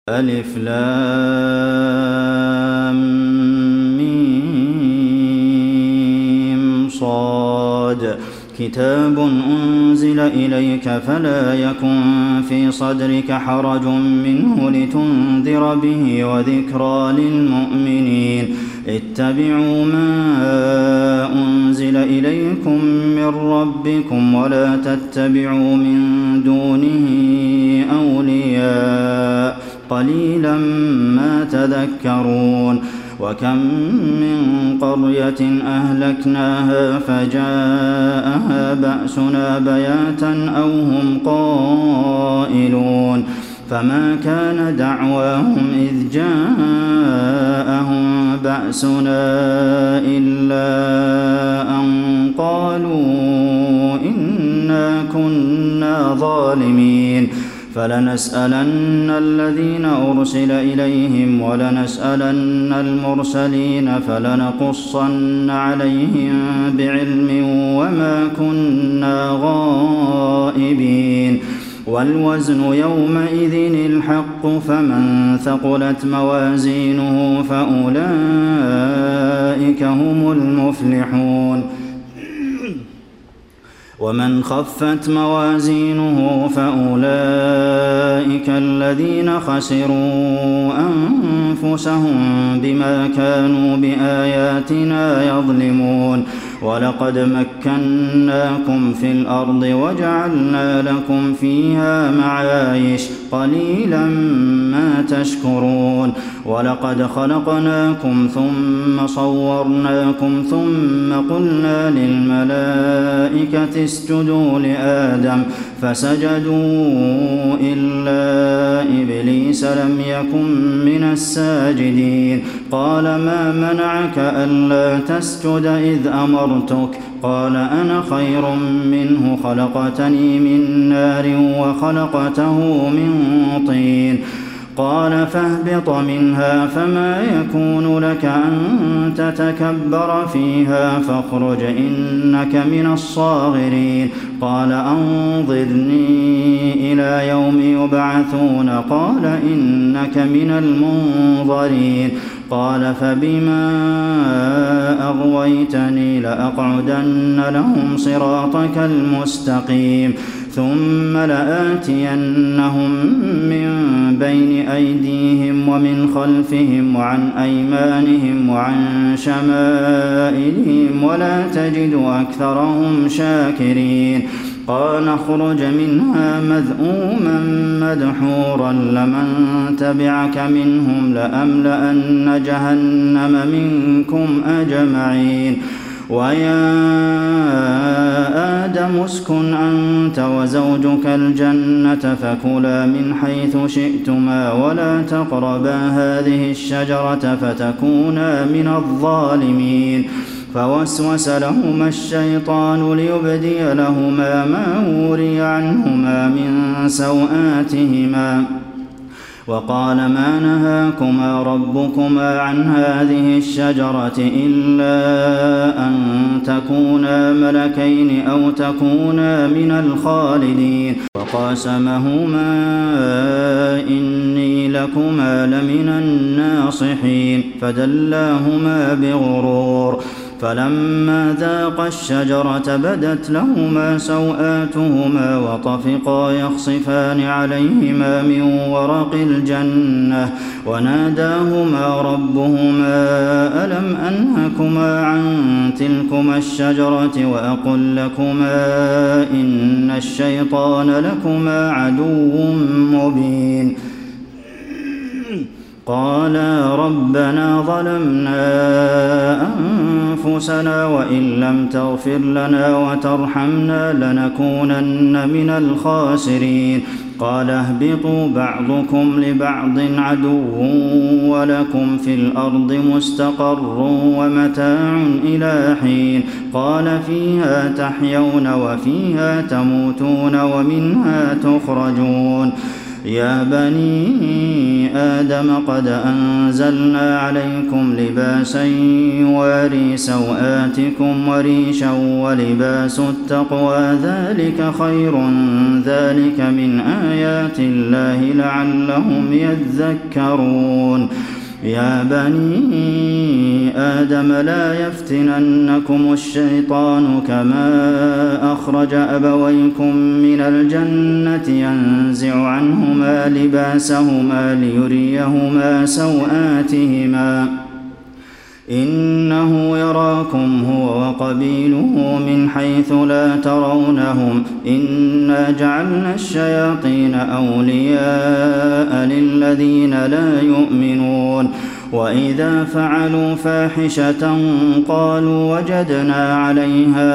ألف لام ميم صاد كتاب أنزل إليك فلا يكن في صدرك حرج منه لتنذر به وذكرى للمؤمنين اتبعوا ما أنزل إليكم من ربكم ولا تتبعوا من دونه أولياء قليلا ما تذكرون وكم من قرية أهلكناها فجاءها بأسنا بياتا أو هم قائلون فما كان دعواهم إذ جاءهم بأسنا إلا أن قالوا إنا كنا ظالمين فلنسألن الذين أرسل إليهم ولنسألن المرسلين فلنقصن عليهم بعلم وما كنا غائبين والوزن يومئذ الحق فمن ثقلت موازينه فأولئك هم المفلحون ومن خفت موازينه فأولئك الذين خسروا أنفسهم بما كانوا بآياتنا يظلمون ولقد مكناكم في الأرض وجعلنا لكم فيها معايش قليلا ما تشكرون ولقد خلقناكم ثم صورناكم ثم قلنا للملائكة اسجدوا لآدم فسجدوا إلا إبليس لم يكن من الساجدين قال ما منعك ألا تسجد إذ أمرتك قال أنا خير منه خلقتني من نار وخلقته من طين قال فاهبط منها فما يكون لك أن تتكبر فيها فاخرج إنك من الصاغرين قال أنظرني إلى يوم يبعثون قال إنك من المنظرين قال فبما أغويتني لأقعدن لهم صراطك المستقيم ثم لآتينهم من بين أيديهم ومن خلفهم وعن أيمانهم وعن شمائلهم ولا تجد أكثرهم شاكرين قال اخرج منها مذءوما مدحورا لمن تبعك منهم لأملأن جهنم منكم أجمعين ويا آدم اسكن أنت وزوجك الجنة فكلا من حيث شئتما ولا تقربا هذه الشجرة فتكونا من الظالمين فوسوس لهما الشيطان ليبدي لهما ما وري عنهما من سوآتهما وقال ما نهاكما ربكما عن هذه الشجرة إلا أن تكونا ملكين أو تكونا من الخالدين وقاسمهما إني لكما لمن الناصحين فدلاهما بغرور فلما ذاقا الشجرة بدت لهما سوآتهما وطفقا يخصفان عليهما من ورق الجنة وناداهما ربهما ألم أنهكما عن تلكما الشجرة وأقل لكما إن الشيطان لكما عدو مبين قالا ربنا ظلمنا أنفسنا وإن لم تغفر لنا وترحمنا لنكونن من الخاسرين قال اهبطوا بعضكم لبعض عدو ولكم في الأرض مستقر ومتاع إلى حين قال فيها تحيون وفيها تموتون ومنها تخرجون يا بني آدم قد أنزلنا عليكم لباسا يواري سوآتكم وريشا ولباس التقوى ذلك خير ذلك من آيات الله لعلهم يذكرون يا بني آدم لا يفتننكم الشيطان كما أخرج أبويكم من الجنة ينزع عنهما لباسهما ليريهما سوآتهما إنه يراكم هو وقبيله من حيث لا ترونهم إنا جعلنا الشياطين أولياء للذين لا يؤمنون وإذا فعلوا فاحشة قالوا وجدنا عليها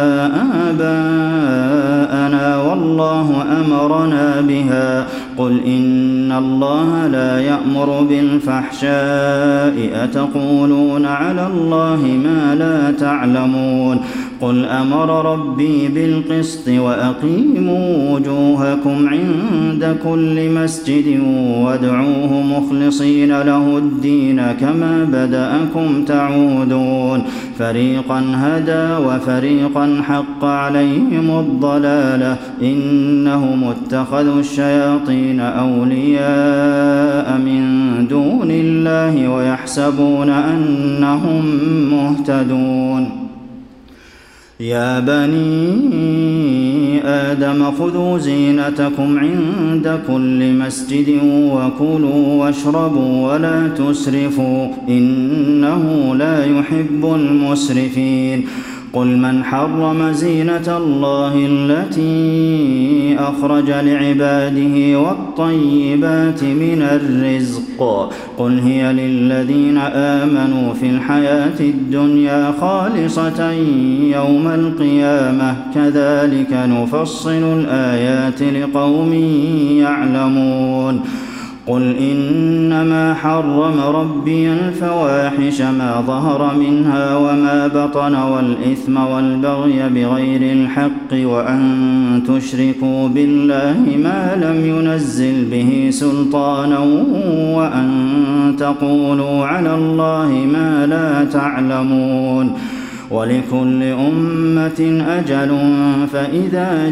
آباءنا والله أمرنا بها قل إن الله لا يأمر بالفحشاء أتقولون على الله ما لا تعلمون قل أمر ربي بالقسط وأقيموا وجوهكم عند كل مسجد وادعوه مخلصين له الدين كما بدأكم تعودون فريقا هدى وفريقا حق عليهم الضلالة إنهم اتخذوا الشياطين أولياء من دون الله ويحسبون أنهم مهتدون يا بني آدم خذوا زينتكم عند كل مسجد وكلوا واشربوا ولا تسرفوا إنه لا يحب المسرفين قل من حرم زينة الله التي أخرج لعباده والطيبات من الرزق قل هي للذين آمنوا في الحياة الدنيا خالصة يوم القيامة كذلك نفصل الآيات لقوم يعلمون قل إنما حرم ربي الفواحش ما ظهر منها وما بطن والإثم والبغي بغير الحق وأن تشركوا بالله ما لم ينزل به سلطانا وأن تقولوا على الله ما لا تعلمون ولكل أمة أجل فإذا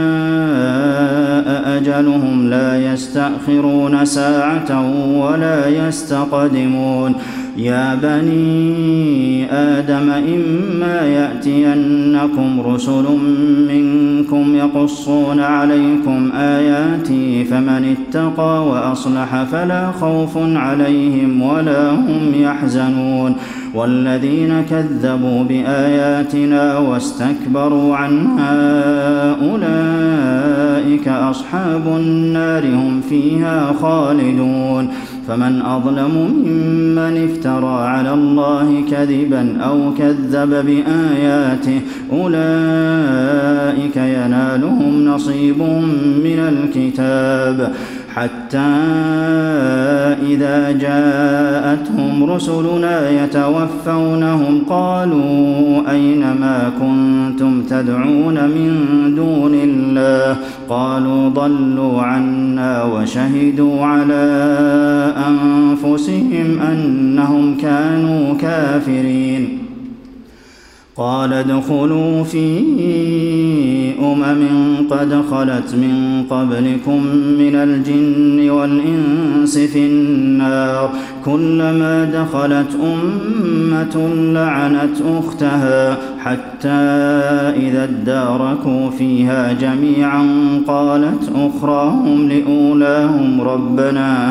جاء أجلهم لا يستأخرون ساعة ولا يستقدمون يا بني آدم إما يأتينكم رسل منكم يقصون عليكم آياتي فمن اتقى وأصلح فلا خوف عليهم ولا هم يحزنون والذين كذبوا بآياتنا واستكبروا عنها أولئك أصحاب النار هم فيها خالدون فمن أظلم ممن افترى على الله كذبا أو كذب بآياته أولئك ينالهم نصيبهم من الكتاب حتى إذا جاءتهم رسلنا يتوفونهم قالوا أين ما كنتم تدعون من دون الله قالوا ضلوا عنا وشهدوا على أنفسهم أنهم كانوا كافرين قال ادخلوا في قد خلت من قبلكم من الجن والإنس في النار كلما دخلت أمة لعنت أختها حتى إذا اداركوا فيها جميعا قالت أخراهم لأولاهم ربنا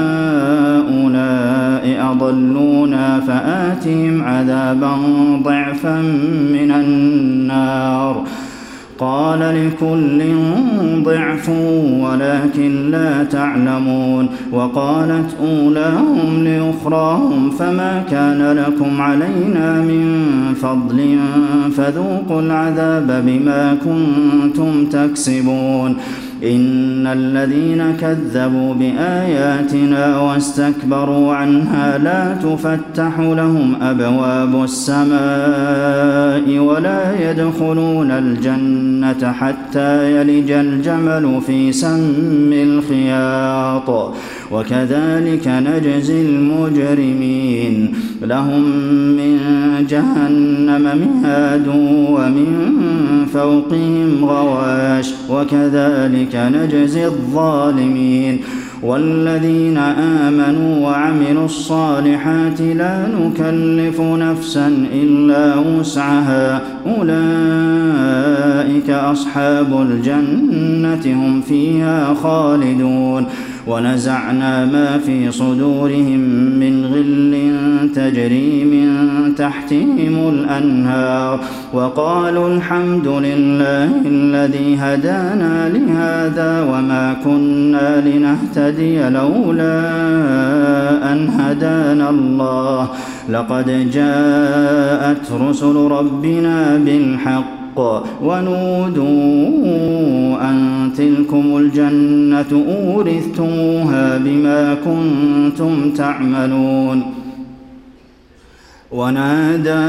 هؤلاء أضلونا فآتهم عذابا ضعفا من النار قال لكل ضعف ولكن لا تعلمون وقالت أولاهم لأخراهم فما كان لكم علينا من فضل فذوقوا العذاب بما كنتم تكسبون إن الذين كذبوا بآياتنا واستكبروا عنها لا تفتح لهم أبواب السماء ولا يدخلون الجنة حتى يلج الجمل في سم الخياط وكذلك نجزي المجرمين لهم من جهنم مهاد ومن فوقهم غواش وكذلك نجزي الظالمين والذين آمنوا وعملوا الصالحات لا نكلف نفسا إلا وسعها أولئك أصحاب الجنة هم فيها خالدون ونزعنا ما في صدورهم من غل تجري من تحتهم الأنهار وقالوا الحمد لله الذي هدانا لهذا وما كنا لنهتدي لولا أن هدانا الله لقد جاءت رسل ربنا بالحق ونودوا أن تلكم الجنة أورثتموها بما كنتم تعملون ونادى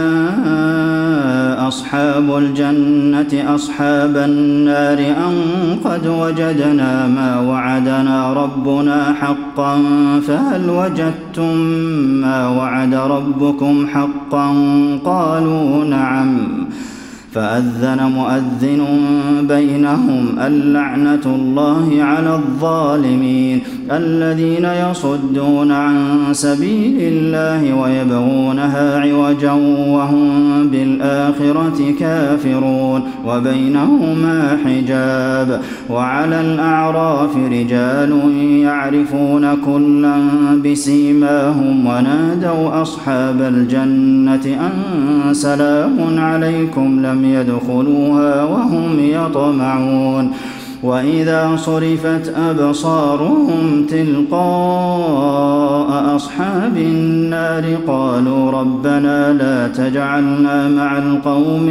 أصحاب الجنة أصحاب النار أن قد وجدنا ما وعدنا ربنا حقا فهل وجدتم ما وعد ربكم حقا قالوا نعم فأذن مؤذن بينهم اللعنة الله على الظالمين الذين يصدون عن سبيل الله ويبغونها عوجا وهم بالآخرة كافرون وبينهما حجاب وعلى الأعراف رجال يعرفون كلا بسيماهم ونادوا أصحاب الجنة أن سلام عليكم لم يدخلوها وهم يطمعون وإذا صرفت أبصارهم تلقاء أصحاب النار قالوا ربنا لا تجعلنا مع القوم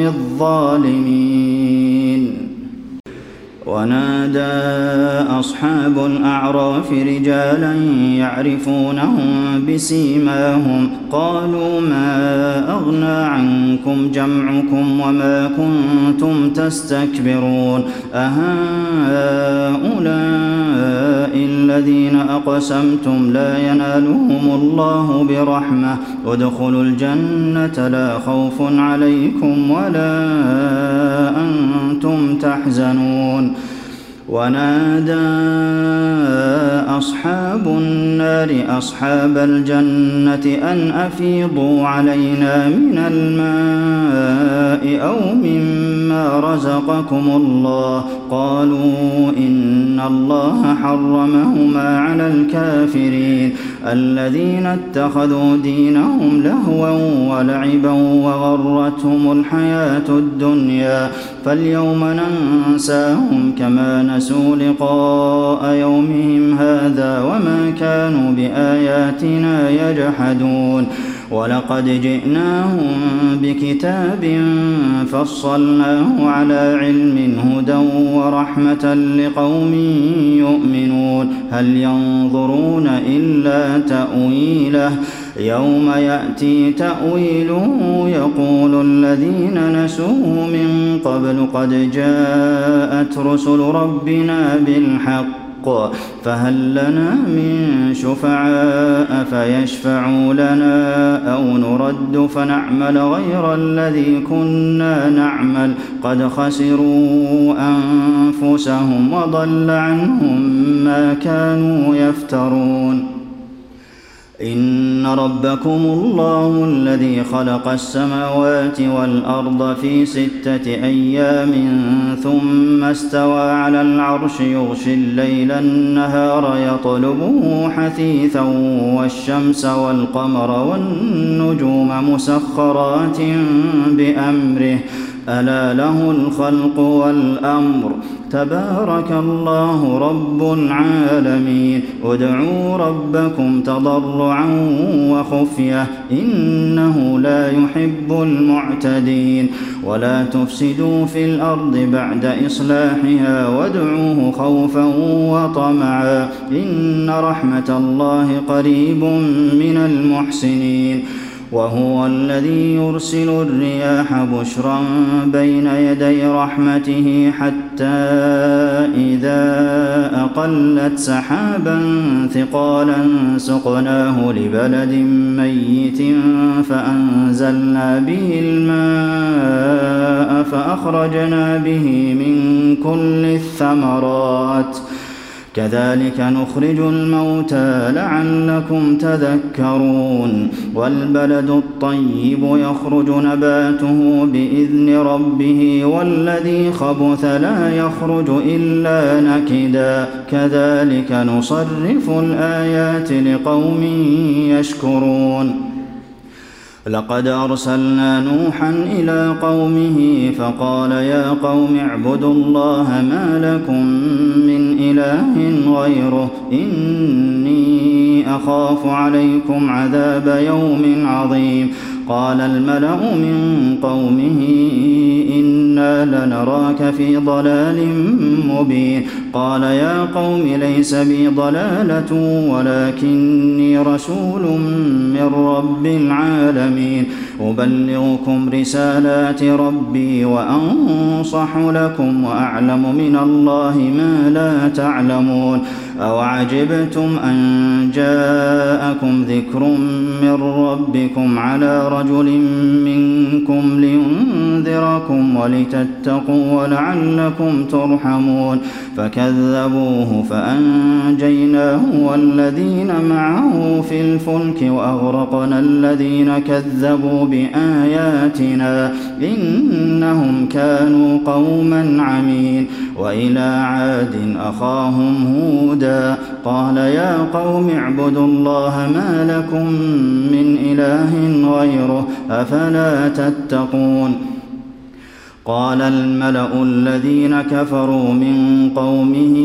الظالمين ونادى أصحاب الأعراف رجالا يعرفونهم بسيماهم قالوا ما أغنى عنكم جمعكم وما كنتم تستكبرون أهؤلاء الذين أقسمتم لا ينالهم الله برحمة ادخلوا الجنة لا خوف عليكم ولا أنتم تحزنون ونادى أصحاب النار أصحاب الجنة أن أفيضوا علينا من الماء أو مما رزقكم الله قالوا إن الله حرمهما على الكافرين الذين اتخذوا دينهم لهوا ولعبا وغرتهم الحياة الدنيا فاليوم ننساهم كما نسوا لقاء يومهم هذا وما كانوا بآياتنا يجحدون ولقد جئناهم بكتاب فصلناه على علم هدى ورحمة لقوم يؤمنون هل ينظرون إلا تأويله يوم يأتي تأويله يقول الذين نسوه من قبل قد جاءت رسل ربنا بالحق فهل لنا من شفعاء فيشفعوا لنا أو نرد فنعمل غير الذي كنا نعمل قد خسروا أنفسهم وضل عنهم ما كانوا يفترون إن ربكم الله الذي خلق السماوات والأرض في 6 أيام ثم استوى على العرش يغشي الليل النهار يطلبه حثيثا والشمس والقمر والنجوم مسخرات بأمره ألا له الخلق والأمر تبارك الله رب العالمين ادعوا ربكم تضرعا وخفية إنه لا يحب المعتدين ولا تفسدوا في الأرض بعد إصلاحها وادعوه خوفا وطمعا إن رحمة الله قريب من المحسنين وهو الذي يرسل الرياح بشرا بين يدي رحمته حتى إذا أقلت سحابا ثقالا سقناه لبلد ميت فأنزلنا به الماء فأخرجنا به من كل الثمرات كذلك نخرج الموتى لعلكم تذكرون والبلد الطيب يخرج نباته بإذن ربه والذي خبث لا يخرج إلا نكدا كذلك نصرف الآيات لقوم يشكرون لقد أرسلنا نوحا إلى قومه فقال يا قوم اعبدوا الله ما لكم من إله غيره إني أخاف عليكم عذاب يوم عظيم قال الملأ من قومه إنا لنراك في ضلال مبين قال يا قوم ليس بي ضلالة ولكني رسول من رب العالمين أبلغكم رسالات ربي وأنصح لكم وأعلم من الله ما لا تعلمون أوعجبتم أن جاءكم ذكر من ربكم على رجل منكم لينذركم ولتتقوا ولعلكم ترحمون فكذبوه فأنجيناه والذين معه في الفلك وأغرقنا الذين كذبوا بآياتنا إنهم كانوا قوما عمين وإلى عاد أخاهم هودا قال يا قوم اعبدوا الله ما لكم من إله غيره أفلا تتقون قال الملأ الذين كفروا من قومه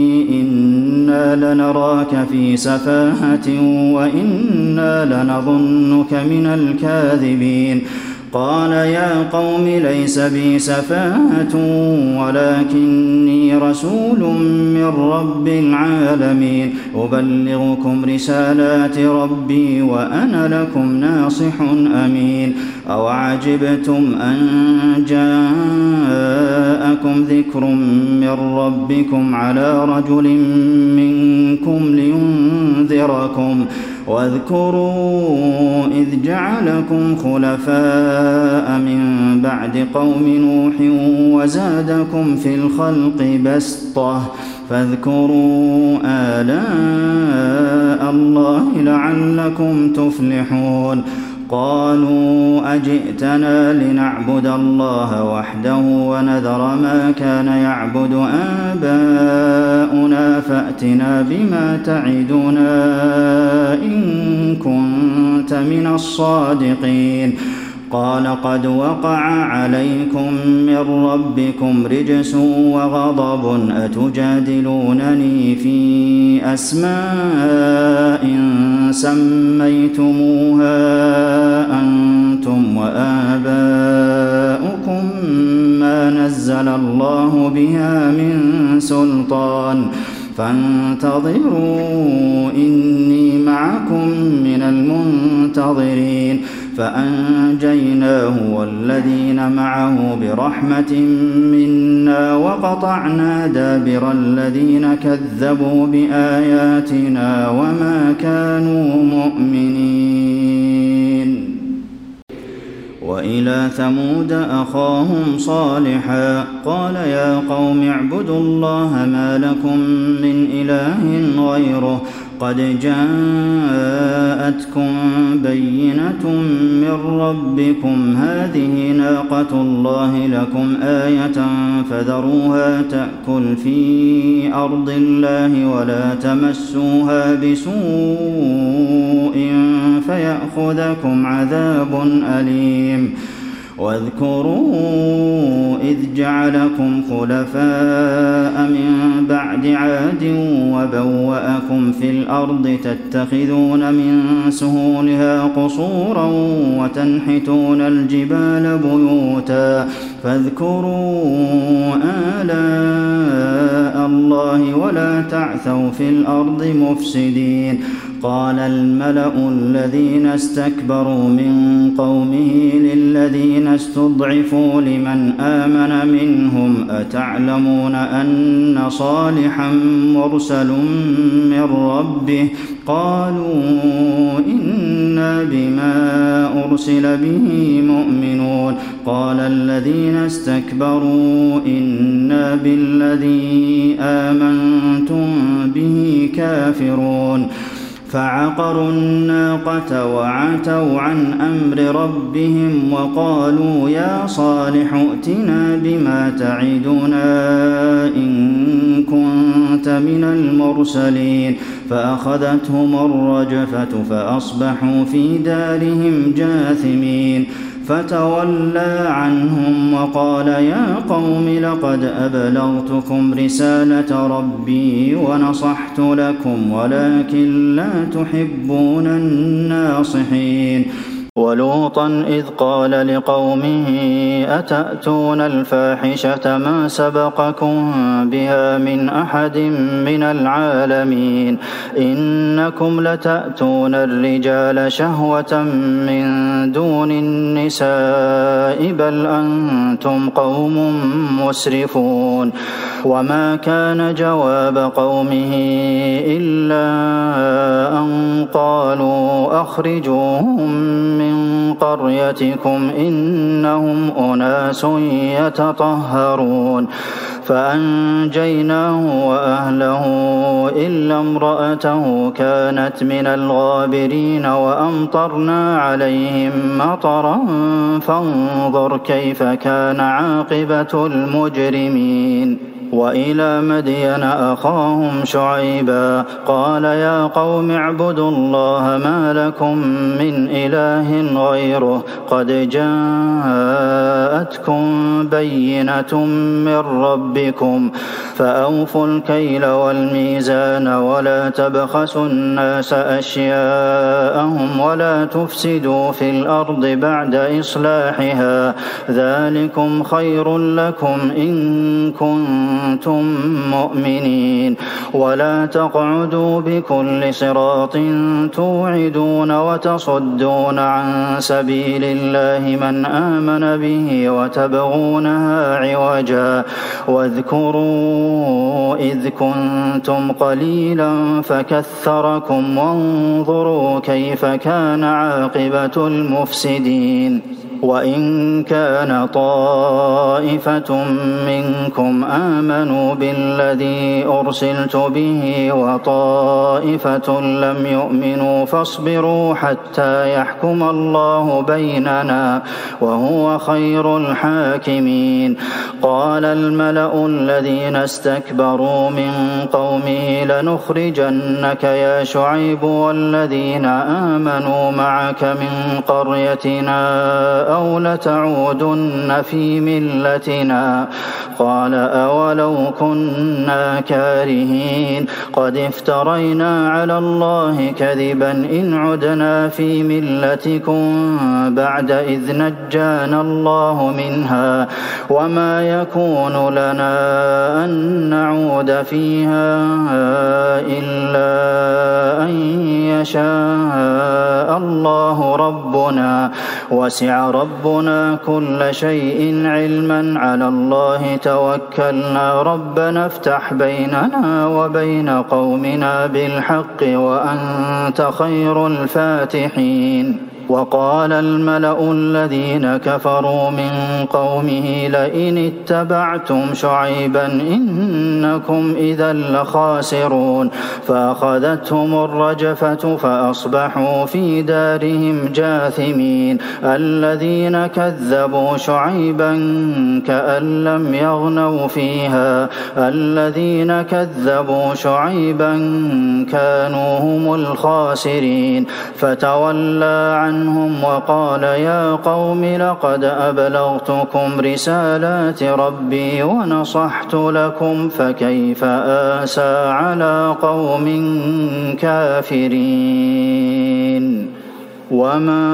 إنا لنراك في سفاهة وإنا لنظنك من الكاذبين قال يا قوم ليس بي سفاهة ولكني رسول من رب العالمين أبلغكم رسالات ربي وأنا لكم ناصح أمين أوعجبتم أن جاءكم ذكر من ربكم على رجل منكم لينذركم واذكروا إذ جعلكم خلفاء من بعد قوم نوح وزادكم في الخلق بسطة فاذكروا آلاء الله لعلكم تفلحون قالوا أجئتنا لنعبد الله وحده ونذر ما كان يعبد آباؤنا فأتنا بما تعدنا إن كنت من الصادقين قال قد وقع عليكم من ربكم رجس وغضب أتجادلونني في أسماء سميتموها أنتم وآباؤكم ما نزل الله بها من سلطان فانتظروا إني معكم من المنتظرين فأنجيناه والذين معه برحمة منا وقطعنا دابر الذين كذبوا بآياتنا وما كانوا مؤمنين وإلى ثمود أخاهم صالحا قال يا قوم اعبدوا الله ما لكم من إله غيره قد جاءتكم بينة من ربكم هذه ناقة الله لكم آية فذروها تأكل في أرض الله ولا تمسوها بسوء فيأخذكم عذاب أليم واذكروا إذ جعلكم خلفاء من بعد عاد وبوأكم في الأرض تتخذون من سهولها قصورا وتنحتون الجبال بيوتا فاذكروا آلاء الله ولا تعثوا في الأرض مفسدين قال الملأ الذين استكبروا من قومه للذين استضعفوا لمن آمن منهم أتعلمون أن صالحا مرسل من ربه قالوا إنا بما أرسل به مؤمنون قال الذين استكبروا إنا بالذي آمنتم به كافرون فعقروا الناقة وعتوا عن أمر ربهم وقالوا يا صالح ائتنا بما تعدنا إن كنت من المرسلين فأخذتهم الرجفة فأصبحوا في دارهم جاثمين فتولى عنهم وقال يا قوم لقد أبلغتكم رسالة ربي ونصحت لكم ولكن لا تحبون الناصحين ولوطا إذ قال لقومه أتأتون الفاحشة ما سبقكم بها من أحد من العالمين إنكم لتأتون الرجال شهوة من دون النساء بل أنتم قوم مسرفون وما كان جواب قومه إلا أن قالوا أخرجوهم من قريتكم إنهم أناس يتطهرون فأنجيناه وأهله إلا امرأته كانت من الغابرين وأمطرنا عليهم مطرا فانظر كيف كان عاقبة المجرمين وإلى مدين أخاهم شعيبا قال يا قوم اعبدوا الله ما لكم من إله غيره قد جاءتكم بينة من ربكم فأوفوا الكيل والميزان ولا تبخسوا الناس أشياءهم ولا تفسدوا في الأرض بعد إصلاحها ذلكم خير لكم إن كنتم مؤمنين ولا تقعدوا بكل صراط توعدون وتصدون عن سبيل الله من آمن به وتبغونها عوجا واذكروا إذ كنتم قليلا فكثركم وانظروا كيف كان عاقبة المفسدين وإن كان طائفة منكم آمنوا بالذي أرسلت به وطائفة لم يؤمنوا فاصبروا حتى يحكم الله بيننا وهو خير الحاكمين قال الملأ الذين استكبروا من قومه لنخرجنك يا شعيب والذين آمنوا معك من قريتنا أو لتعودن في ملتنا قال أولو كنا كارهين قد افترينا على الله كذبا إن عدنا في ملتكم بعد إذ نجانا الله منها وما يكون لنا أن نعود فيها إلا أن يشاء الله ربنا وسع ربنا كل شيء علما على الله توكلنا ربنا افتح بيننا وبين قومنا بالحق وأنت خير الفاتحين وقال الملأ الذين كفروا من قومه لئن اتبعتم شعيبا إنكم إذا لخاسرون فأخذتهم الرجفة فأصبحوا في دارهم جاثمين الذين كذبوا شعيبا كأن لم يغنوا فيها الذين كذبوا شعيبا كانوا هم الخاسرين فتولى عنهم وقال يا قوم لقد أبلغتكم رسالات ربي ونصحت لكم فكيف آسى على قوم كافرين وما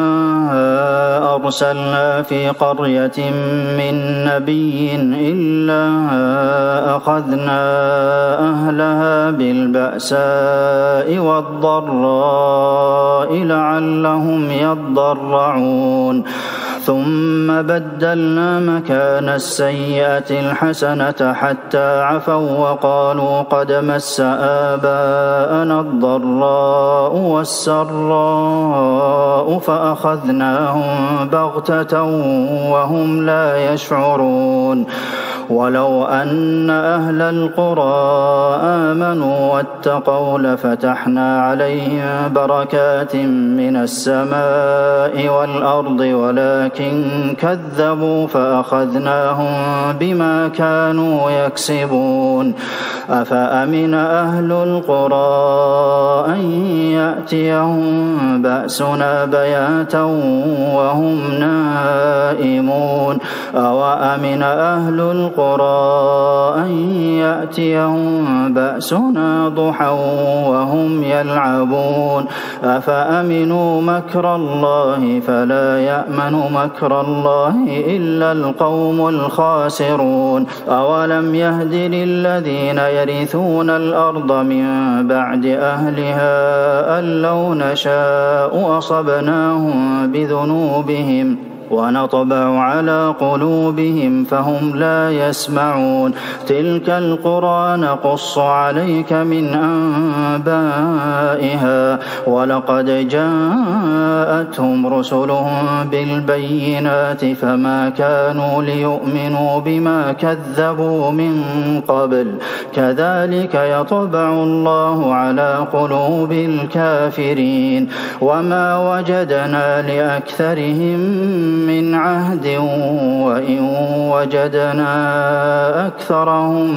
أرسلنا في قرية من نبي إلا أخذنا أهلها بالبأساء والضراء لعلهم يضرعون ثم بدلنا مكان السيئة الحسنة حتى عفوا وقالوا قد مس آباءنا الضراء والسراء فأخذناهم بغتة وهم لا يشعرون ولو أن أهل القرى آمنوا واتقوا لفتحنا عليهم بركات من السماء والأرض ولكن كذبوا فأخذناهم بما كانوا يكسبون أفأمن أهل القرى أن يأتيهم بأسنا بياتا وهم نائمون أوأمن أهل القرى أن يأتيهم بأسنا ضحى وهم يلعبون أفأمنوا مكر الله فلا يأمن مكر الله إلا القوم الخاسرون أولم يهد للذين يرثون الأرض من بعد أهلها أن لو نشاء أصبناهم بذنوبهم ونطبع على قلوبهم فهم لا يسمعون تلك القرى نقص عليك من أنبائها ولقد جاءتهم رسلهم بالبينات فما كانوا ليؤمنوا بما كذبوا من قبل كذلك يطبع الله على قلوب الكافرين وما وجدنا لأكثرهم من عهد وإن وجدنا أكثرهم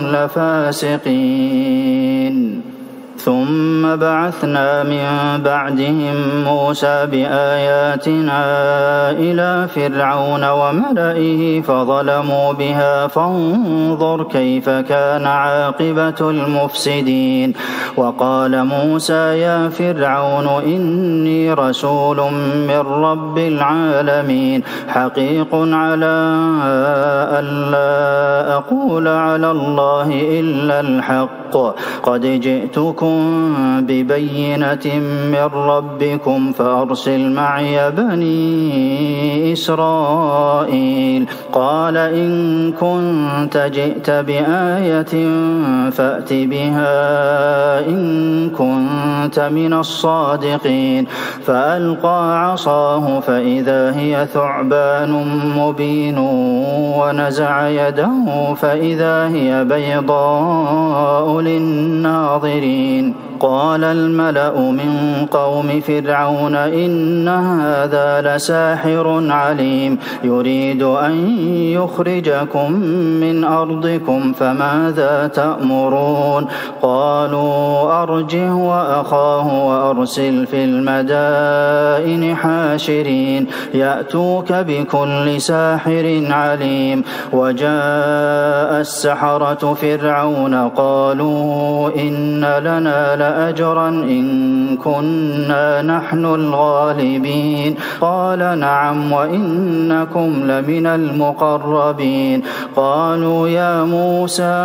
لفاسقين ثم بعثنا من بعدهم موسى بآياتنا إلى فرعون وملئه فظلموا بها فانظر كيف كان عاقبة المفسدين وقال موسى يا فرعون إني رسول من رب العالمين حقيق على ألا أقول على الله إلا الحق قد جئتكم ببينة من ربكم فأرسل معي بني إسرائيل قال إن كنت جئت بآية فأت بها إن كنت من الصادقين فألقى عصاه فإذا هي ثعبان مبين ونزع يده فإذا هي بيضاء للناظرين قال الملأ من قوم فرعون إن هذا لساحر عليم يريد أن يخرجكم من أرضكم فماذا تأمرون قالوا أرجه وأخاه وأرسل في المدائن حاشرين يأتوك بكل ساحر عليم وجاء السحرة فرعون قالوا إن لنا لأجرا إن كنا نحن الغالبين قال نعم وإنكم لمن المقربين قالوا يا موسى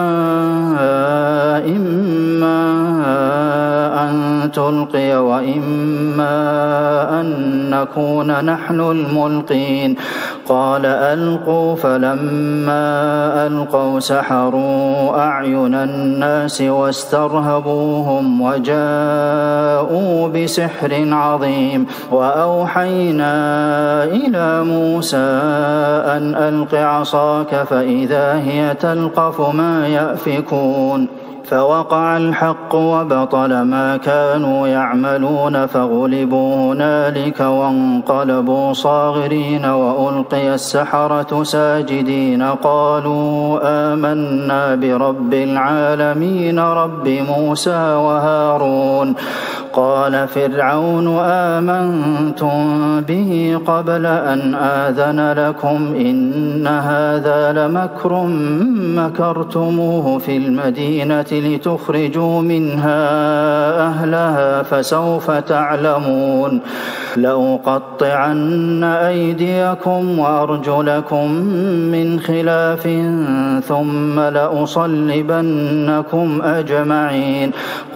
إما أن تلقي وإما أن نكون نحن الملقين قال ألقوا فلما ألقوا سحروا أعين الناس واسترهبوهم وجاءوا بسحر عظيم وأوحينا إلى موسى أن ألق عصاك فإذا هي تلقف ما يأفكون فوقع الحق وبطل ما كانوا يعملون فغلبوا هنالك وانقلبوا صاغرين وألقي السحرة ساجدين قالوا آمنا برب العالمين رب موسى وهارون قال فرعون آمنتم به قبل أن آذن لكم إن هذا لمكر مكرتموه في المدينة لتخرجوا منها أهلها فسوف تعلمون لأقطعن أيديكم وأرجلكم من خلاف ثم لأصلبنكم أجمعين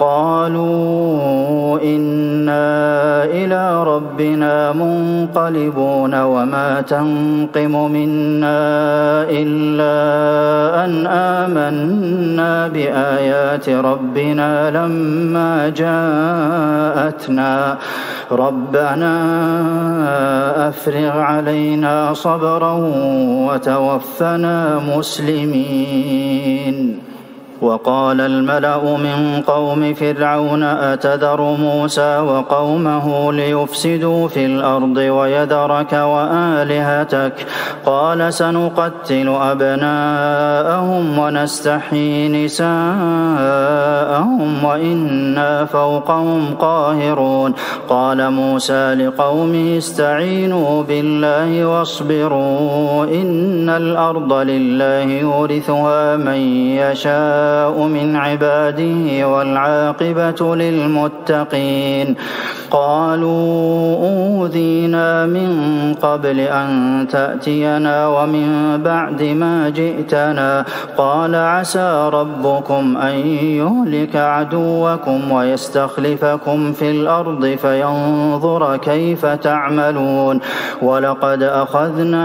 قالوا إنا إلى ربنا منقلبون وما تنقم منا إلا أن آمنا بآيات ربنا لما جاءتنا ربنا أفرغ علينا صبرا وتوفنا مسلمين وقال الملأ من قوم فرعون أتذر موسى وقومه ليفسدوا في الأرض ويذرك وآلهتك قال سنقتل أبناءهم ونستحيي نساءهم وإنا فوقهم قاهرون قال موسى لقومه استعينوا بالله واصبروا إن الأرض لله يورثها من يشاء من عباده والعاقبة للمتقين قالوا أوذينا من قبل أن تأتينا ومن بعد ما جئتنا قال عسى ربكم أن يهلك عدوكم ويستخلفكم في الأرض فينظر كيف تعملون ولقد أخذنا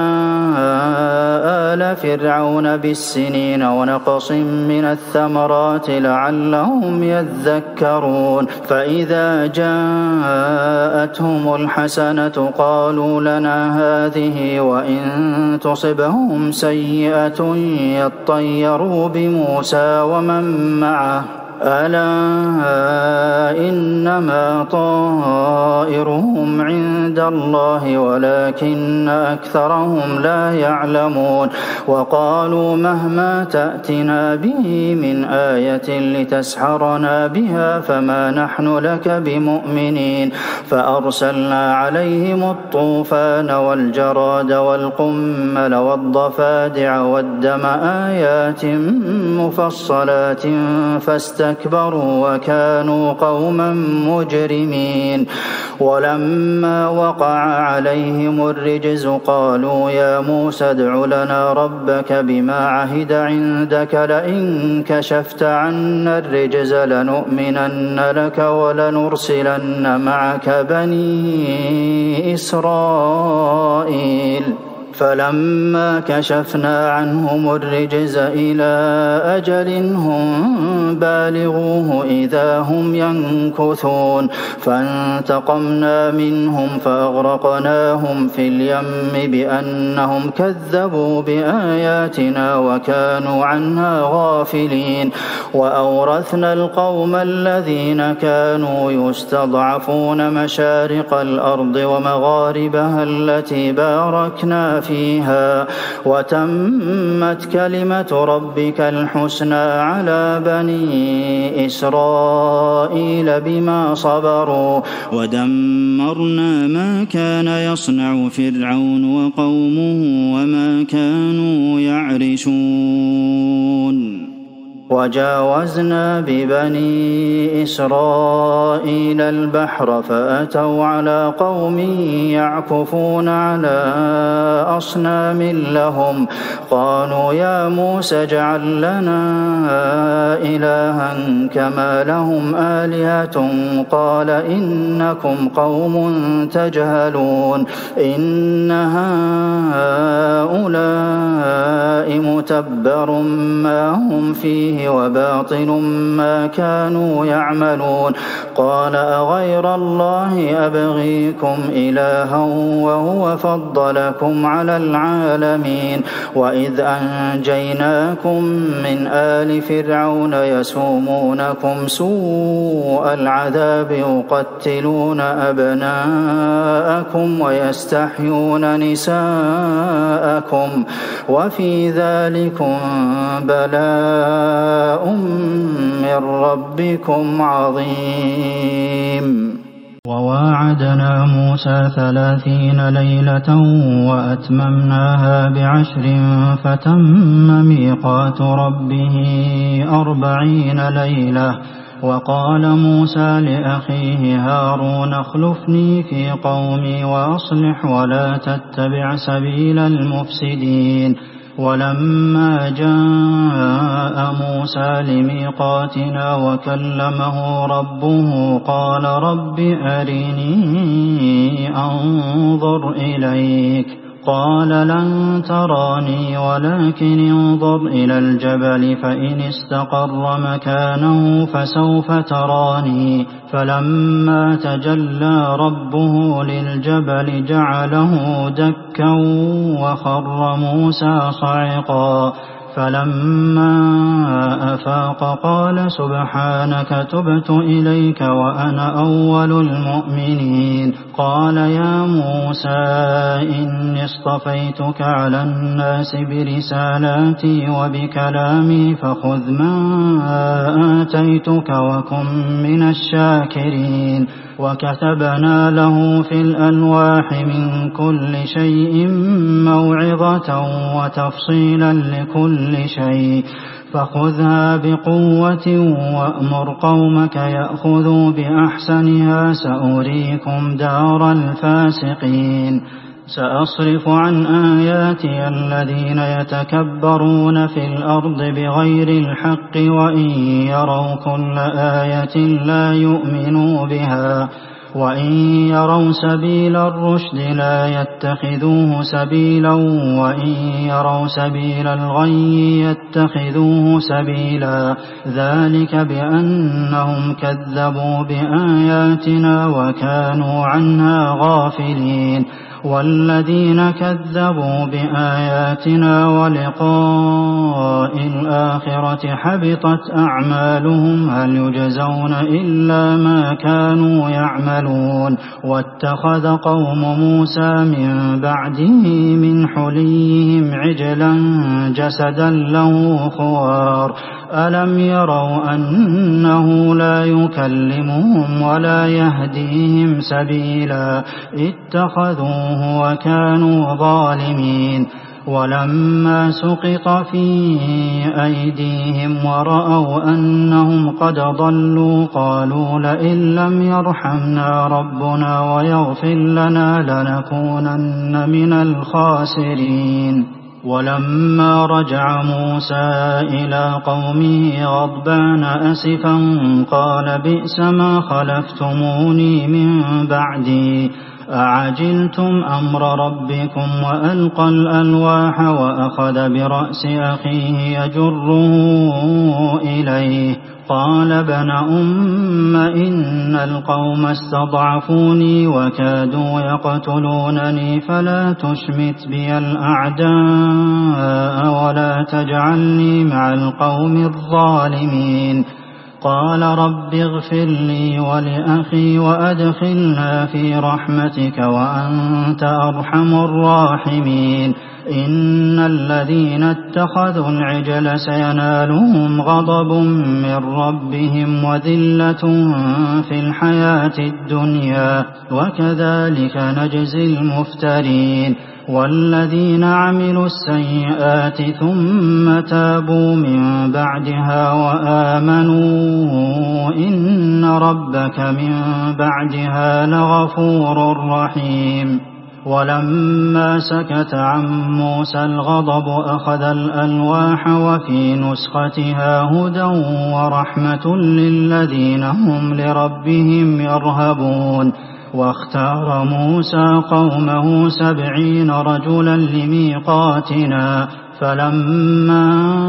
آل فرعون بالسنين ونقص من الثمرات لعلهم يذكرون فإذا جاءتهم الحسنة قالوا لنا هذه وإن تصبهم سيئة يطيروا بموسى ومن معه ألا إنما طائرهم عند الله ولكن أكثرهم لا يعلمون وقالوا مهما تأتنا به من آية لتسحرنا بها فما نحن لك بمؤمنين فأرسلنا عليهم الطوفان والجراد والقمل والضفادع والدم آيات مفصلات فاستكبروا وكانوا قوما مجرمين ولما وقع عليهم الرجز قالوا يا موسى ادع لنا ربك بما عهد عندك لئن كشفت عنا الرجز لنؤمنن لك ولنرسلن معك بني إسرائيل فلما كشفنا عنهم الرجز إلى أجل هم بالغوه إذا هم ينكثون فانتقمنا منهم فأغرقناهم في اليم بأنهم كذبوا بآياتنا وكانوا عنها غافلين وأورثنا القوم الذين كانوا يستضعفون مشارق الأرض ومغاربها التي باركنا فيها وتمت كلمة ربك الحسنى على بني إسرائيل بما صبروا ودمرنا ما كان يصنع فرعون وقومه وما كانوا يعرشون وجاوزنا ببني إسرائيل البحر فأتوا على قوم يعكفون على أصنام لهم قالوا يا موسى اجعل لنا إلها كما لهم آلهة قال إنكم قوم تجهلون إن هؤلاء متبر ما هم فيه وباطل ما كانوا يعملون قال أغير الله أبغيكم إلها وهو فضلكم على العالمين وإذ أنجيناكم من آل فرعون يسومونكم سوء العذاب يقتلون أبناءكم ويستحيون نساءكم وفي ذلكم بلاء بلاء من ربكم عظيم. وواعدنا موسى 30 ليلة وأتممناها ب10 فتم ميقات ربه 40 ليلة. وقال موسى لأخيه هارون اخلفني في قومي وأصلح ولا تتبع سبيل المفسدين. ولما جاء موسى لميقاتنا وكلمه ربه قال رب أرني أنظر إليك. قال لن تراني ولكن انظر إلى الجبل فإن استقر مكانه فسوف تراني. فلما تجلى ربه للجبل جعله دكا وخر موسى صعقا. فلما أفاق قال سبحانك تبت إليك وأنا أول المؤمنين. قال يا موسى إني اصطفيتك على الناس برسالاتي وبكلامي فخذ ما آتيتك وكن من الشاكرين. وكتبنا له في الألواح من كل شيء موعظة وتفصيلا لكل شيء فخذها بقوة وأمر قومك يأخذوا بأحسنها سأريكم دار الفاسقين. سأصرف عن آياتي الذين يتكبرون في الأرض بغير الحق وإن يروا كل آية لا يؤمنوا بها وإن يروا سبيل الرشد لا يتخذوه سبيلا وإن يروا سبيل الغي يتخذوه سبيلا. ذلك بأنهم كذبوا بآياتنا وكانوا عنها غافلين. والذين كذبوا بآياتنا ولقاء الآخرة حبطت أعمالهم هل يجزون إلا ما كانوا يعملون. واتخذ قوم موسى من بعده من حليهم عجلا جسدا له خوار. ألم يروا أنه لا يكلمهم ولا يهديهم سبيلا اتخذوه وكانوا ظالمين. ولما سقط في أيديهم ورأوا أنهم قد ضلوا قالوا لئن لم يرحمنا ربنا ويغفر لنا لنكونن من الخاسرين. ولما رجع موسى إلى قومه غضبان أسفا قال بئس ما خلفتموني من بعدي أعجلتم أمر ربكم وألقى الألواح وأخذ برأس أخيه يجره إليه. قال ابن أم إن القوم استضعفوني وكادوا يقتلونني فلا تشمت بي الأعداء ولا تجعلني مع القوم الظالمين. قال رب اغفر لي ولأخي وأدخلنا في رحمتك وأنت أرحم الراحمين. إن الذين اتخذوا العجل سينالهم غضب من ربهم وذلة في الحياة الدنيا وكذلك نجزي المفترين. والذين عملوا السيئات ثم تابوا من بعدها وآمنوا إن ربك من بعدها لغفور رحيم. ولما سكت عن موسى الغضب أخذ الألواح وفي نسختها هدى ورحمة للذين هم لربهم يرهبون. واختار موسى قومه 70 رجلا لميقاتنا فلما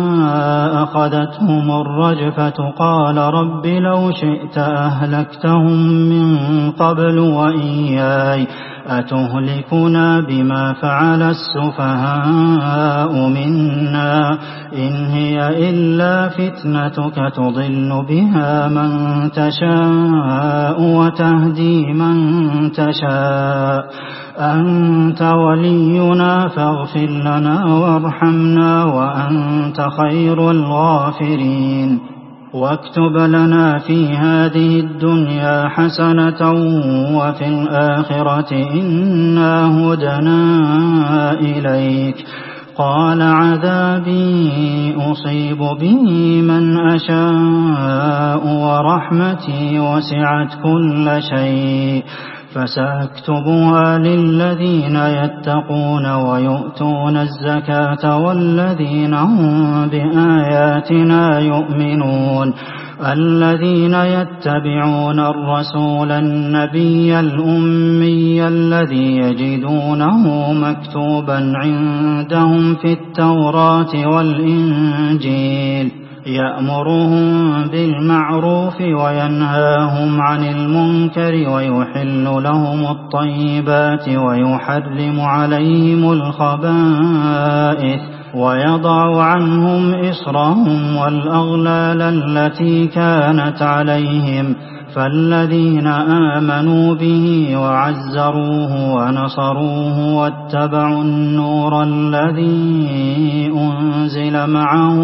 أخذتهم الرجفة قال رب لو شئت أهلكتهم من قبل وإياي أتهلكنا بما فعل السفهاء منا إن هي إلا فتنتك تضل بها من تشاء وتهدي من تشاء أنت ولينا فاغفر لنا وارحمنا وأنت خير الغافرين واكتب لنا في هذه الدنيا حسنة وفي الآخرة إنا هدنا إليك قال عذابي أصيب به من أشاء ورحمتي وسعت كل شيء فسأكتبها للذين يتقون ويؤتون الزكاة والذين هم بآياتنا يؤمنون الذين يتبعون الرسول النبي الأمي الذي يجدونه مكتوبا عندهم في التوراة والإنجيل يأمرهم بالمعروف وينهاهم عن المنكر ويحل لهم الطيبات ويحرم عليهم الخبائث ويضع عنهم إصرهم والأغلال التي كانت عليهم فالذين آمنوا به وعزروه ونصروه واتبعوا النور الذي أنزل معه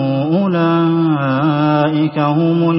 أولئك هم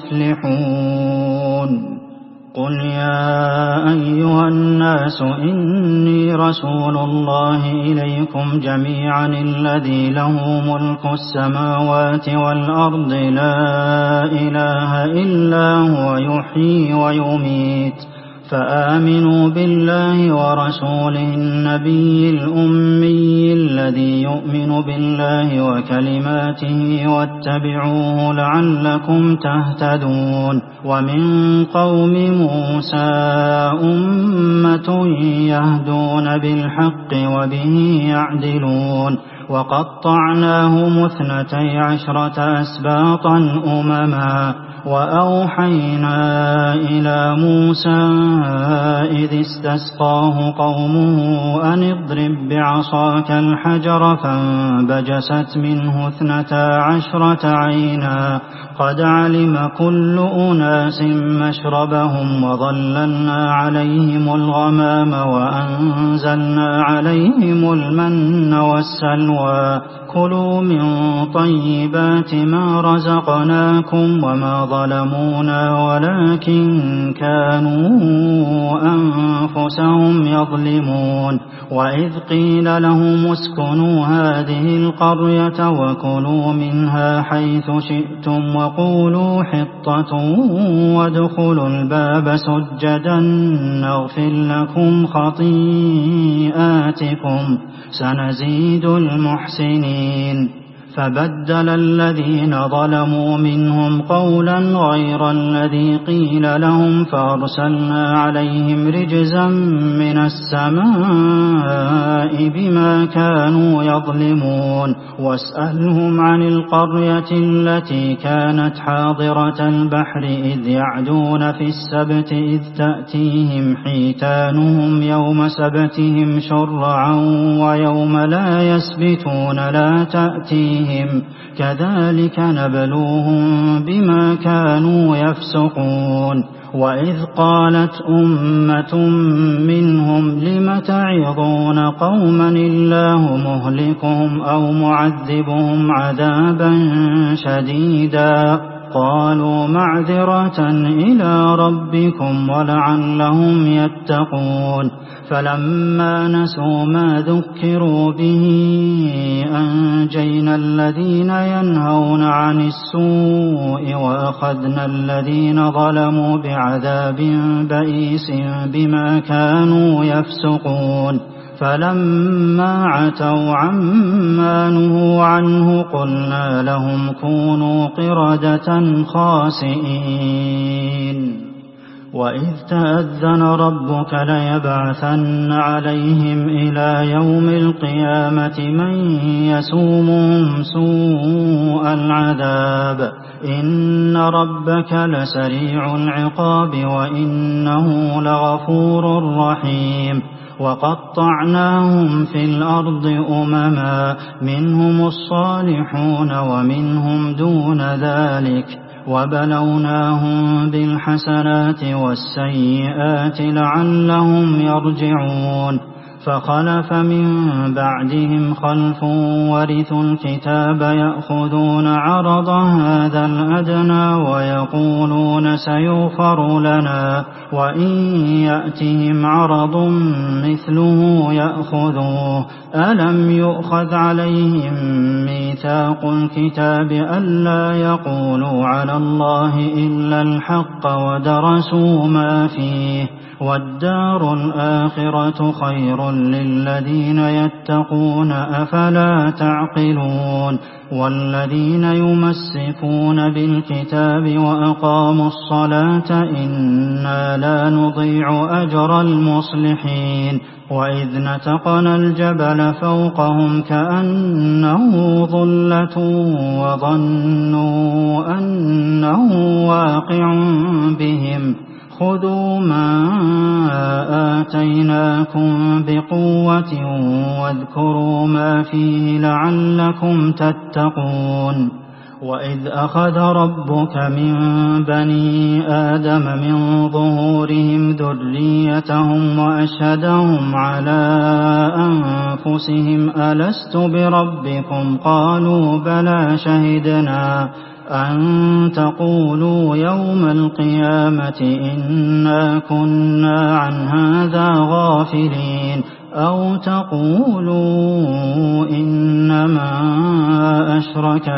المفلحون قل يا أيها الناس إني رسول الله إليكم جميعا الذي له ملك السماوات والأرض لا إله إلا هو يحيي ويميت فآمنوا بالله ورسوله النبي الأمي الذي يؤمن بالله وكلماته واتبعوه لعلكم تهتدون ومن قوم موسى أمة يهدون بالحق وبه يعدلون وقطعناهم 12 أسباطا أمما وأوحينا إلى موسى إذ استسقاه قومه أن اضرب بعصاك الحجر فانبجست منه 12 عينا قد علم كل أناس مشربهم وظللنا عليهم الغمام وأنزلنا عليهم المن والسلوى كلوا من طيبات ما رزقناكم وما ظلمونا ولكن كانوا أنفسهم يظلمون وإذ قيل لهم اسكنوا هذه القرية وكلوا منها حيث شئتم وقولوا حطة وادخلوا الباب سجدا نغفر لكم خطيئاتكم سنزيد المحسنين فبدل الذين ظلموا منهم قولا غير الذي قيل لهم فأرسلنا عليهم رجزا من السماء بما كانوا يظلمون واسألهم عن القرية التي كانت حاضرة البحر إذ يعدون في السبت إذ تأتيهم حيتانهم يوم سبتهم شرعا ويوم لا يسبتون لا تأتيهم كذلك نبلوهم بما كانوا يفسقون وإذ قالت أمة منهم لم تعظون قوما الله مهلكهم أو معذبهم عذابا شديدا قالوا معذرة إلى ربكم ولعلهم يتقون فلما نسوا ما ذكروا به أنجينا الذين ينهون عن السوء وأخذنا الذين ظلموا بعذاب بئيس بما كانوا يفسقون فلما عتوا عما نهوا عنه قلنا لهم كونوا قردة خاسئين وإذ تأذن ربك ليبعثن عليهم إلى يوم القيامة من يسومهم سوء العذاب إن ربك لسريع العقاب وإنه لغفور رحيم وقطعناهم في الأرض أمما منهم الصالحون ومنهم دون ذلك وبلوناهم بالحسنات والسيئات لعلهم يرجعون فخلف من بعدهم خلف ورثوا الكتاب يأخذون عرض هذا الأدنى ويقولون سيغفر لنا وإن يأتهم عرض مثله يأخذوه ألم يؤخذ عليهم ميثاق الكتاب ألا يقولوا على الله إلا الحق ودرسوا ما فيه والدار الآخرة خير للذين يتقون أفلا تعقلون والذين يمسكون بالكتاب وأقاموا الصلاة إنا لا نضيع أجر المصلحين وإذ نتقنا الجبل فوقهم كأنه ظلة وظنوا أنه واقع بهم خذوا ما آتيناكم بقوة واذكروا ما فيه لعلكم تتقون وإذ أخذ ربك من بني آدم من ظهورهم ذريتهم وأشهدهم على أنفسهم ألست بربكم قالوا بلى شهدنا أن تقولوا يوم القيامة إنا كنا عن هذا غافلين أو تقولوا إنما أشرك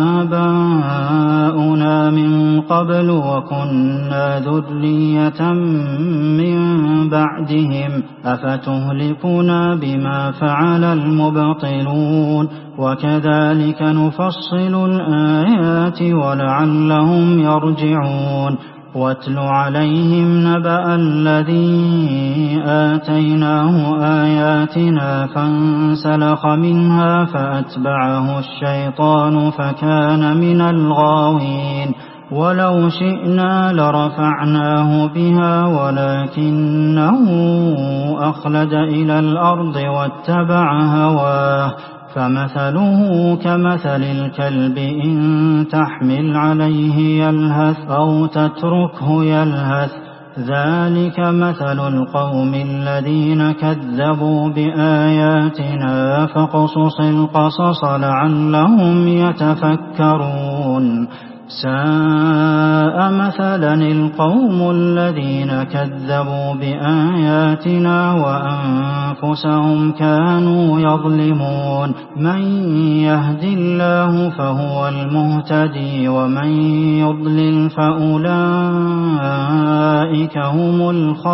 آباؤنا من قبل وكنا ذرية من بعدهم أفتهلكنا بما فعل المبطلون وكذلك نفصل الآيات ولعلهم يرجعون واتل عليهم نبأ الذي آتيناه آياتنا فانسلخ منها فأتبعه الشيطان فكان من الغاوين ولو شئنا لرفعناه بها ولكنه أخلد إلى الأرض واتبع هواه فمثله كمثل الكلب إن تحمل عليه يلهث أو تتركه يلهث ذلك مثل القوم الذين كذبوا بآياتنا فاقصص القصص لعلهم يتفكرون ساء مثلا القوم الذين كذبوا بآياتنا وأنفسهم كانوا يظلمون من يهد الله فهو المهتدي ومن يضلل فأولئك هم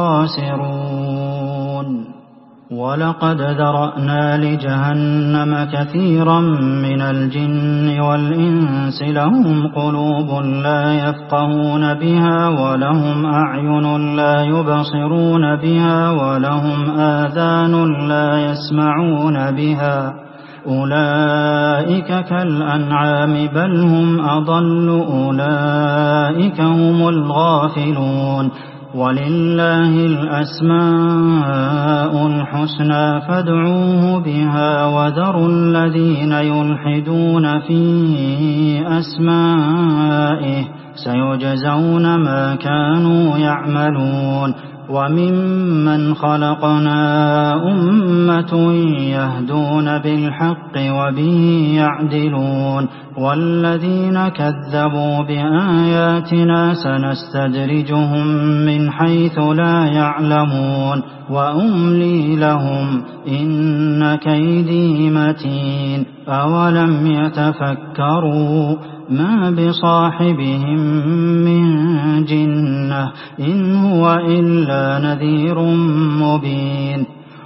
الخاسرون ولقد ذرأنا لجهنم كثيرا من الجن والإنس لهم قلوب لا يفقهون بها ولهم أعين لا يبصرون بها ولهم آذان لا يسمعون بها أولئك كالأنعام بل هم أضل أولئك هم الغافلون ولله الأسماء الحسنى فادعوه بها وذروا الذين يلحدون في أسمائه سيجزون ما كانوا يعملون وممن خلقنا أمة يهدون بالحق وبه يعدلون والذين كذبوا بآياتنا سنستدرجهم من حيث لا يعلمون وأملي لهم إن كيدي متين أولم يتفكروا ما بصاحبهم من جنة إن هو إلا نذير مبين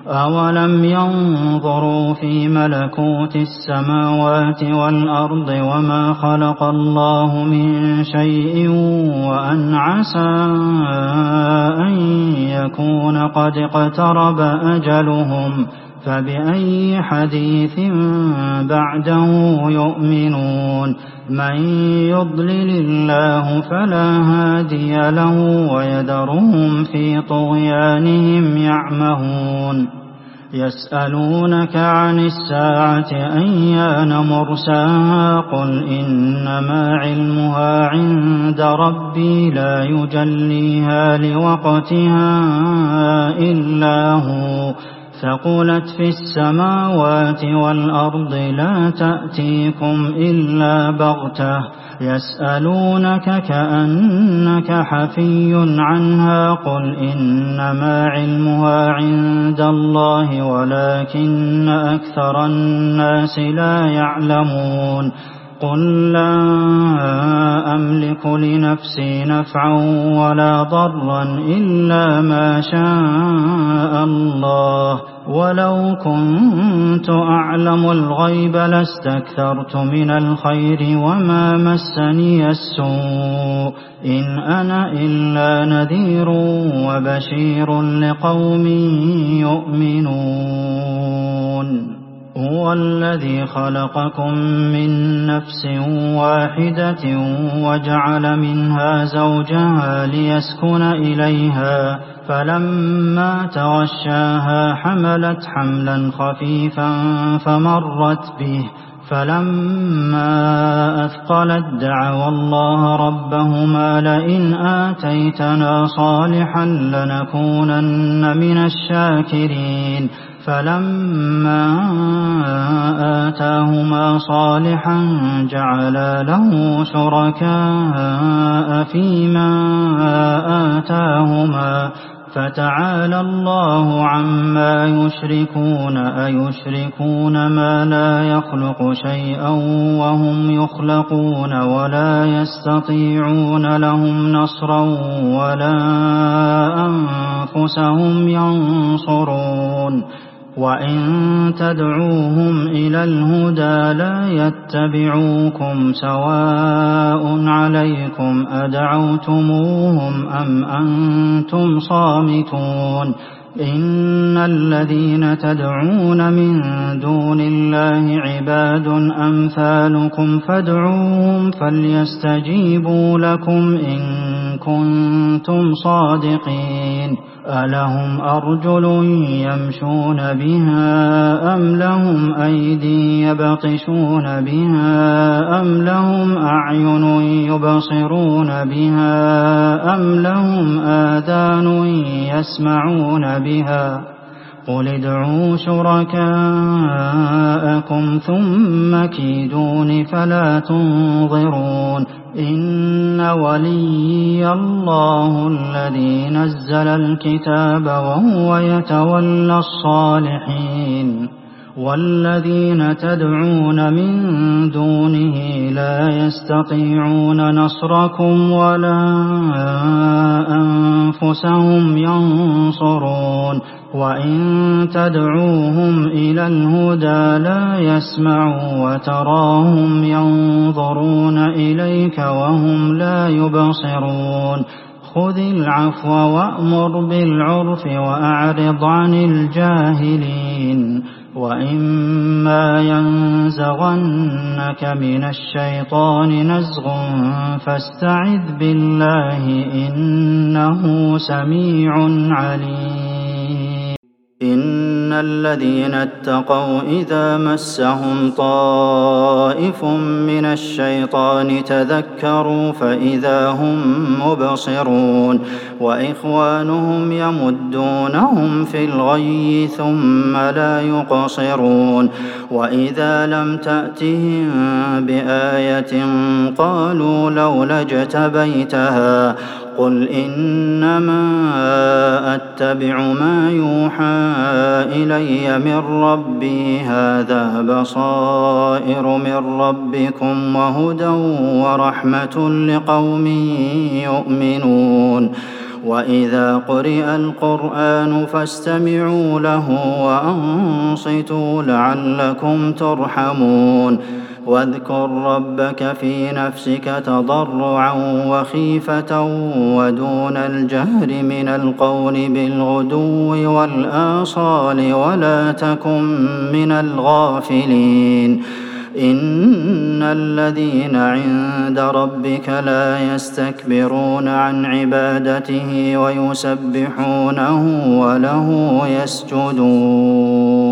أَوَلَمْ يَنظُرُوا فِي مَلَكُوتِ السَّمَاوَاتِ وَالْأَرْضِ وَمَا خَلَقَ اللَّهُ مِن شَيْءٍ وَأَنْ عَسَىٰ أَن يَكُونَ قَدِ اقْتَرَبَ أَجَلُهُمْ فَبِأَيِّ حَدِيثٍ بَعْدَهُ يُؤْمِنُونَ مَن يُضْلِلِ اللَّهُ فَلَا هَادِيَ لَهُ وَيَذَرُهُمْ فِي طُغْيَانِهِمْ يَعْمَهُونَ يَسْأَلُونَكَ عَنِ السَّاعَةِ أَيَّانَ مُرْسَاهَا قُلْ إِنَّمَا عِلْمُهَا عِندَ رَبِّي لَا يُجَلِّيهَا لِوَقْتِهَا إِلَّا هُوَ ثَقُلَتْ فِي السَّمَاوَاتِ وَالْأَرْضِ لَا تَأْتِيكُمْ إِلَّا بَغْتَةً يَسْأَلُونَكَ كَأَنَّكَ حَفِيٌّ عَنْهَا قُلْ إِنَّمَا عِلْمُهَا عِندَ اللَّهِ وَلَٰكِنَّ أَكْثَرَ النَّاسِ لَا يَعْلَمُونَ قُل لَّا أَمْلِكُ لِنَفْسِي نَفْعًا وَلَا ضَرًّا إِلَّا مَا شَاءَ اللَّهُ وَلَوْ كُنتُ أَعْلَمُ الْغَيْبَ لَاسْتَكْثَرْتُ مِنَ الْخَيْرِ وَمَا مَسَّنِيَ السُّوءُ إِنْ أَنَا إِلَّا نَذِيرٌ وَبَشِيرٌ لِقَوْمٍ يُؤْمِنُونَ هُوَ الَّذِي خَلَقَكُم مِّن نَّفْسٍ وَاحِدَةٍ وَجَعَلَ مِنْهَا زَوْجَهَا لِيَسْكُنَ إِلَيْهَا فَلَمَّا تَغَشَّاهَا حَمَلَتْ حَمْلًا خَفِيفًا فَمَرَّتْ بِهِ فَلَمَّا أَثْقَلَت دَّعَوَا اللَّهَ رَبَّهُمَا لَئِنْ آتَيْتَنَا صَالِحًا لَّنَكُونَنَّ مِنَ الشَّاكِرِينَ فَلَمَّا آتَاهُمَا صَالِحًا جَعَلَا لَهُ شُرَكَاءَ فِيمَا آتَاهُمَا فَتَعَالَى اللَّهُ عَمَّا يُشْرِكُونَ أَيُشْرِكُونَ مَا لَا يَخْلُقُ شَيْئًا وَهُمْ يُخْلَقُونَ وَلَا يَسْتَطِيعُونَ لَهُمْ نَصْرًا وَلَا أَنفُسَهُمْ يَنصُرُونَ وَإِن تَدْعُوهُمْ إِلَى الْهُدَىٰ لَا يَتَّبِعُوكُمْ سَوَاءٌ عَلَيْكُمْ أَدْعَوْتُمُوهُمْ أَمْ أَنتُمْ صَامِتُونَ إِنَّ الَّذِينَ تَدْعُونَ مِن دُونِ اللَّهِ عِبَادٌ أَمْثَالُكُمْ فَادْعُوهُمْ فَلْيَسْتَجِيبُوا لَكُمْ إِن كُنتُمْ صَادِقِينَ أَلَهُمْ أَرْجُلٌ يَمْشُونَ بِهَا أَمْ لَهُمْ أَيْدٍ يَبْطِشُونَ بِهَا أَمْ لَهُمْ أَعْيُنٌ يُبْصِرُونَ بِهَا أَمْ لَهُمْ آذَانٌ يَسْمَعُونَ بِهَا قُلِ ادْعُوا شُرَكَاءَكُمْ ثُمَّ كِيدُونِ فَلَا تُنظِرُونِ إِنَّ وَلِيِّيَ اللَّهُ الَّذِي نَزَّلَ الْكِتَابَ وَهُوَ يَتَوَلَّى الصَّالِحِينَ وَالَّذِينَ تَدْعُونَ مِن دُونِهِ لَا يَسْتَطِيعُونَ نَصْرَكُمْ وَلَا أَنفُسَهُمْ يَنصُرُونَ وَإِن تَدْعُوهُمْ إِلَى الْهُدَىٰ لَا يَسْمَعُوا وَتَرَاهُمْ يَنظُرُونَ إِلَيْكَ وَهُمْ لَا يُبْصِرُونَ خُذِ الْعَفْوَ وَأْمُرْ بِالْعُرْفِ وَأَعْرِضْ عَنِ الْجَاهِلِينَ وَإِمَّا يَنزَغَنَّكَ مِنَ الشَّيْطَانِ نَزْغٌ فَاسْتَعِذْ بِاللَّهِ ۖ إِنَّهُ سَمِيعٌ عَلِيمٌ إِنَّ الَّذِينَ اتَّقَوْا إِذَا مَسَّهُمْ طَائِفٌ مِّنَ الشَّيْطَانِ تَذَكَّرُوا فَإِذَا هُم مُّبْصِرُونَ وَإِخْوَانُهُمْ يَمُدُّونَهُمْ فِي الْغَيِّ ثُمَّ لَا يُقْصِرُونَ وَإِذَا لَمْ تَأْتِهِم بِآيَةٍ قَالُوا لَوْلَا اجْتَبَيْتَهَا قُلْ إِنَّمَا أَتَّبِعُ مَا يُوحَىٰ إِلَيَّ مِن رَّبِّي هَٰذَا بَصَائِرُ مِن رَّبِّكُمْ وَهُدًى وَرَحْمَةٌ لِّقَوْمٍ يُؤْمِنُونَ وإذا قرئ القرآن فاستمعوا له وأنصتوا لعلكم ترحمون واذكر ربك في نفسك تضرعا وخيفة ودون الجهر من القول بالغدو والآصال ولا تكن من الغافلين إن الذين عند ربك لا يستكبرون عن عبادته ويسبحونه وله يسجدون